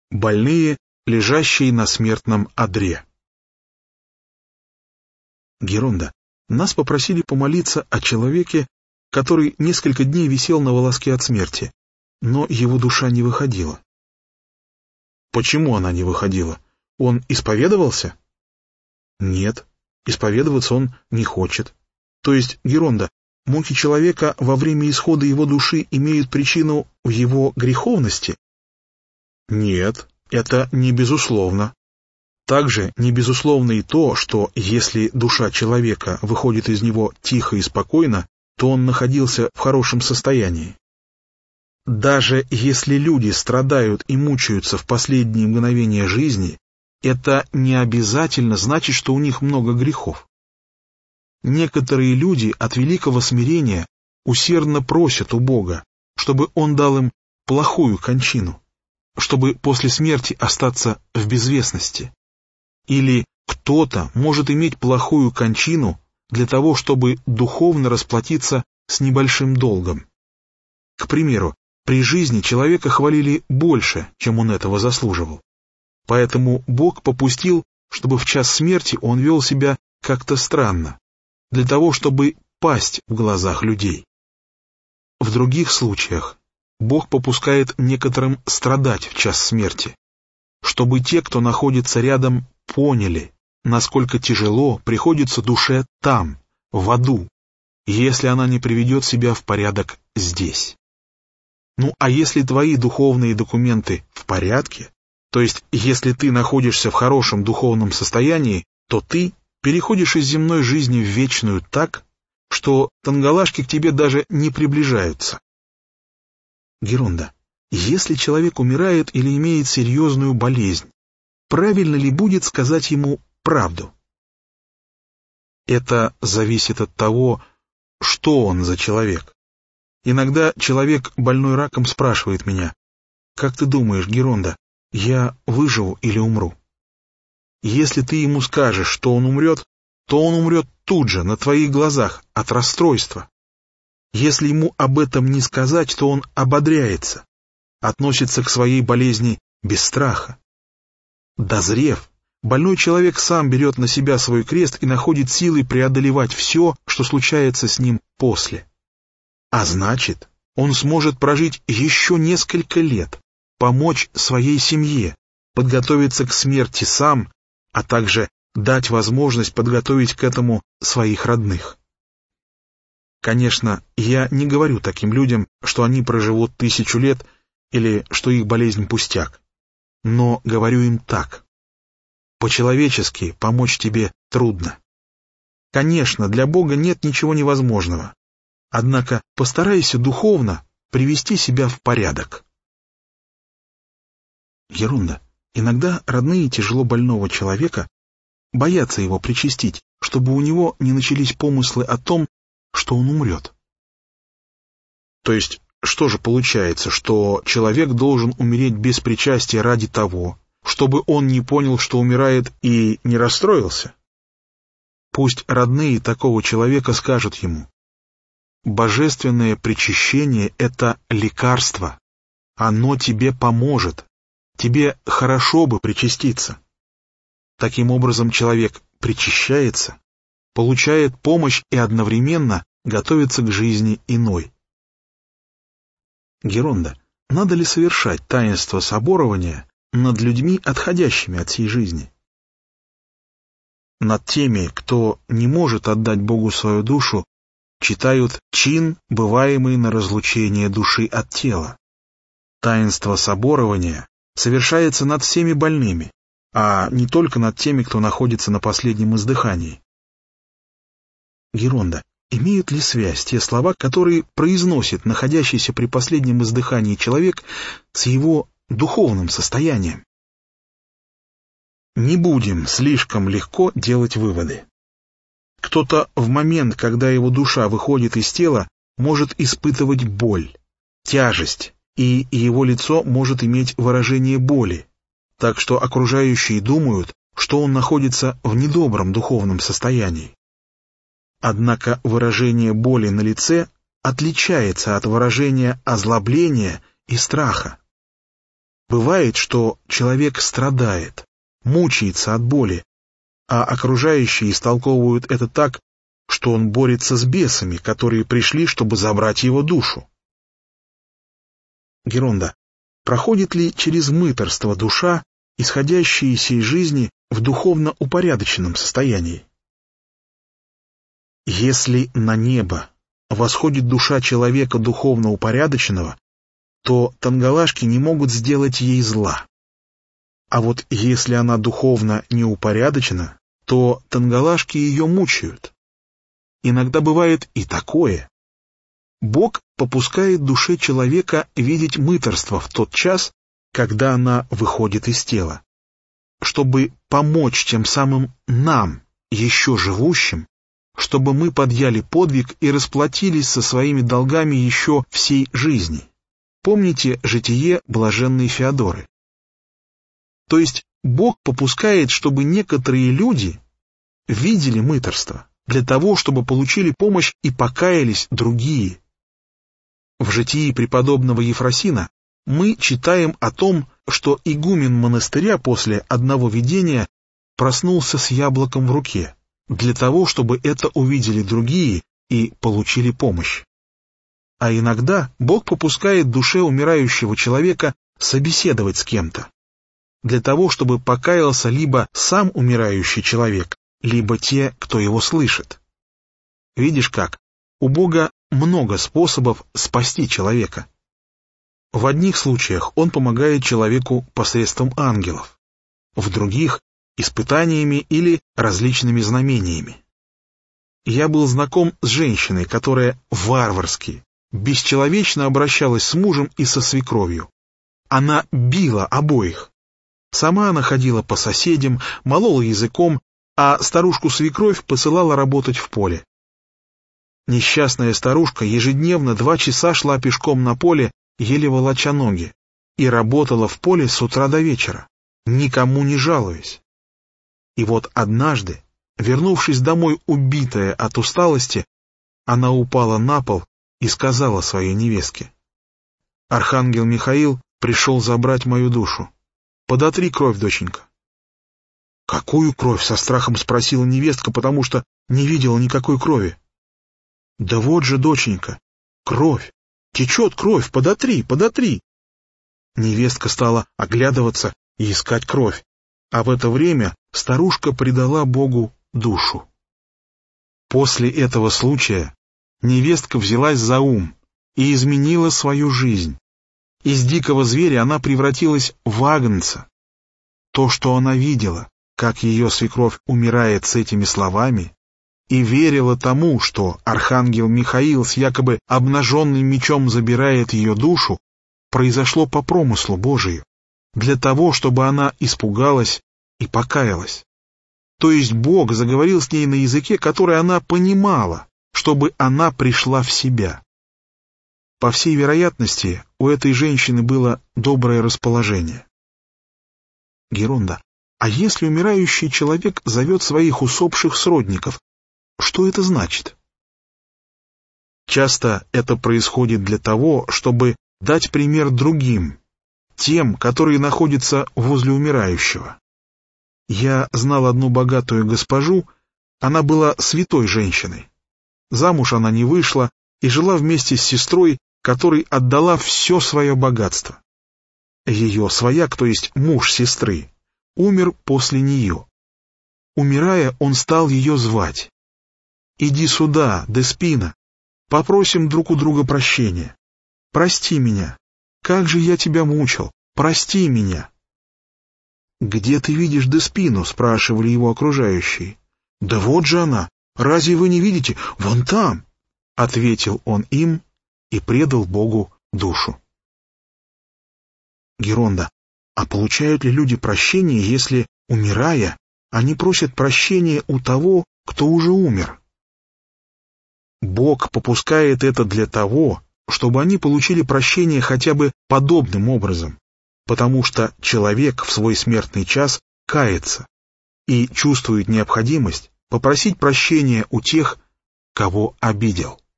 Больные, лежащие на смертном одре. Геронда, нас попросили помолиться о человеке, который несколько дней висел на волоске от смерти, но его душа не выходила. Почему она не выходила? Он исповедовался? Нет, исповедоваться он не хочет. То есть, Геронда, муки человека во время исхода его души имеют причину в его греховности? Нет, это не безусловно. Также не безусловно и то, что если душа человека выходит из него тихо и спокойно, то он находился в хорошем состоянии. Даже если люди страдают и мучаются в последние мгновения жизни, это не обязательно значит, что у них много грехов. Некоторые люди от великого смирения усердно просят у Бога, чтобы Он дал им плохую кончину, чтобы после смерти остаться в безвестности. Или кто-то может иметь плохую кончину для того, чтобы духовно расплатиться с небольшим долгом. К примеру, при жизни человека хвалили больше, чем он этого заслуживал. Поэтому Бог попустил, чтобы в час смерти он вел себя как-то странно, для того, чтобы пасть в глазах людей. В других случаях Бог попускает некоторым страдать в час смерти, чтобы те, кто находится рядом, поняли, насколько тяжело приходится душе там, в аду, если она не приведет себя в порядок здесь. Ну а если твои духовные документы в порядке, то есть если ты находишься в хорошем духовном состоянии, то ты переходишь из земной жизни в вечную так, что тангалашки к тебе даже не приближаются. Геронда, если человек умирает или имеет серьезную болезнь, правильно ли будет сказать ему правду? Это зависит от того, что он за человек. Иногда человек, больной раком, спрашивает меня: «Как ты думаешь, Геронда, я выживу или умру?» Если ты ему скажешь, что он умрет, то он умрет тут же, на твоих глазах, от расстройства. Если ему об этом не сказать, то он ободряется, относится к своей болезни без страха. Дозрев, больной человек сам берет на себя свой крест и находит силы преодолевать все, что случается с ним после. А значит, он сможет прожить еще несколько лет, помочь своей семье, подготовиться к смерти сам, а также дать возможность подготовить к этому своих родных. Конечно, я не говорю таким людям, что они проживут 1000 лет или что их болезнь пустяк, но говорю им так: по-человечески помочь тебе трудно. Конечно, для Бога нет ничего невозможного, однако постарайся духовно привести себя в порядок. Геронда, иногда родные тяжело больного человека боятся его причастить, чтобы у него не начались помыслы о том, что он умрет. То есть, что же получается, что человек должен умереть без причастия ради того, чтобы он не понял, что умирает, и не расстроился? Пусть родные такого человека скажут ему: божественное причащение — это лекарство, оно тебе поможет, тебе хорошо бы причаститься. Таким образом, человек причащается, получает помощь и одновременно готовится к жизни иной. Геронда, надо ли совершать таинство соборования над людьми, отходящими от сей жизни? Над теми, кто не может отдать Богу свою душу, читают чин, бываемый на разлучение души от тела. Таинство соборования совершается над всеми больными, а не только над теми, кто находится на последнем издыхании. Геронда, имеют ли связь те слова, которые произносит находящийся при последнем издыхании человек, с его духовным состоянием? Не будем слишком легко делать выводы. Кто-то в момент, когда его душа выходит из тела, может испытывать боль, тяжесть, и его лицо может иметь выражение боли, так что окружающие думают, что он находится в недобром духовном состоянии. Однако выражение боли на лице отличается от выражения озлобления и страха. Бывает, что человек страдает, мучается от боли, а окружающие истолковывают это так, что он борется с бесами, которые пришли, чтобы забрать его душу. Геронда, проходит ли через мытарство душа, исходящая из сей жизни, в духовно упорядоченном состоянии? Если на небо восходит душа человека духовно упорядоченного, то тангалашки не могут сделать ей зла. А вот если она духовно неупорядочена, то тангалашки ее мучают. Иногда бывает и такое. Бог попускает душе человека видеть мытарство в тот час, когда она выходит из тела, чтобы помочь тем самым нам, еще живущим, чтобы мы подъяли подвиг и расплатились со своими долгами еще всей жизни. Помните житие блаженной Феодоры? То есть Бог попускает, чтобы некоторые люди видели мытарство, для того, чтобы получили помощь и покаялись другие. В житии преподобного Ефросина мы читаем о том, что игумен монастыря после одного видения проснулся с яблоком в руке, для того, чтобы это увидели другие и получили помощь. А иногда Бог попускает душе умирающего человека собеседовать с кем-то, для того, чтобы покаялся либо сам умирающий человек, либо те, кто его слышит. Видишь как? У Бога много способов спасти человека. В одних случаях Он помогает человеку посредством ангелов, в других — испытаниями или различными знамениями. Я был знаком с женщиной, которая варварски, бесчеловечно обращалась с мужем и со свекровью. Она била обоих. Сама она ходила по соседям, молола языком, а старушку-свекровь посылала работать в поле. Несчастная старушка ежедневно 2 часа шла пешком на поле, еле волоча ноги, и работала в поле с утра до вечера, никому не жалуясь. И вот однажды, вернувшись домой убитая от усталости, она упала на пол и сказала своей невестке: «Архангел Михаил пришел забрать мою душу. Подотри кровь, доченька». «Какую кровь?» — со страхом спросила невестка, потому что не видела никакой крови. «Да вот же, доченька, кровь! Течет кровь! Подотри, подотри!» Невестка стала оглядываться и искать кровь, а в это время старушка предала Богу душу. После этого случая невестка взялась за ум и изменила свою жизнь. Из дикого зверя она превратилась в агнца. То, что она видела, как ее свекровь умирает с этими словами, и верила тому, что архангел Михаил с якобы обнаженным мечом забирает ее душу, произошло по промыслу Божию, для того, чтобы она испугалась и покаялась. То есть Бог заговорил с ней на языке, который она понимала, чтобы она пришла в себя. По всей вероятности, у этой женщины было доброе расположение. Геронда, а если умирающий человек зовет своих усопших сродников, что это значит? Часто это происходит для того, чтобы дать пример другим, тем, которые находятся возле умирающего. Я знал одну богатую госпожу, она была святой женщиной. Замуж она не вышла и жила вместе с сестрой, которой отдала все свое богатство. Ее свояк, то есть муж сестры, умер после нее. Умирая, он стал ее звать: «Иди сюда, Деспина, попросим друг у друга прощения. Прости меня, как же я тебя мучил, прости меня». «Где ты видишь Деспину?» — спрашивали его окружающие. «Да вот же она, разве вы не видите? Вон там!» — ответил он им и предал Богу душу. Геронда, а получают ли люди прощение, если, умирая, они просят прощения у того, кто уже умер? Бог попускает это для того, чтобы они получили прощение хотя бы подобным образом, потому что человек в свой смертный час кается и чувствует необходимость попросить прощения у тех, кого обидел.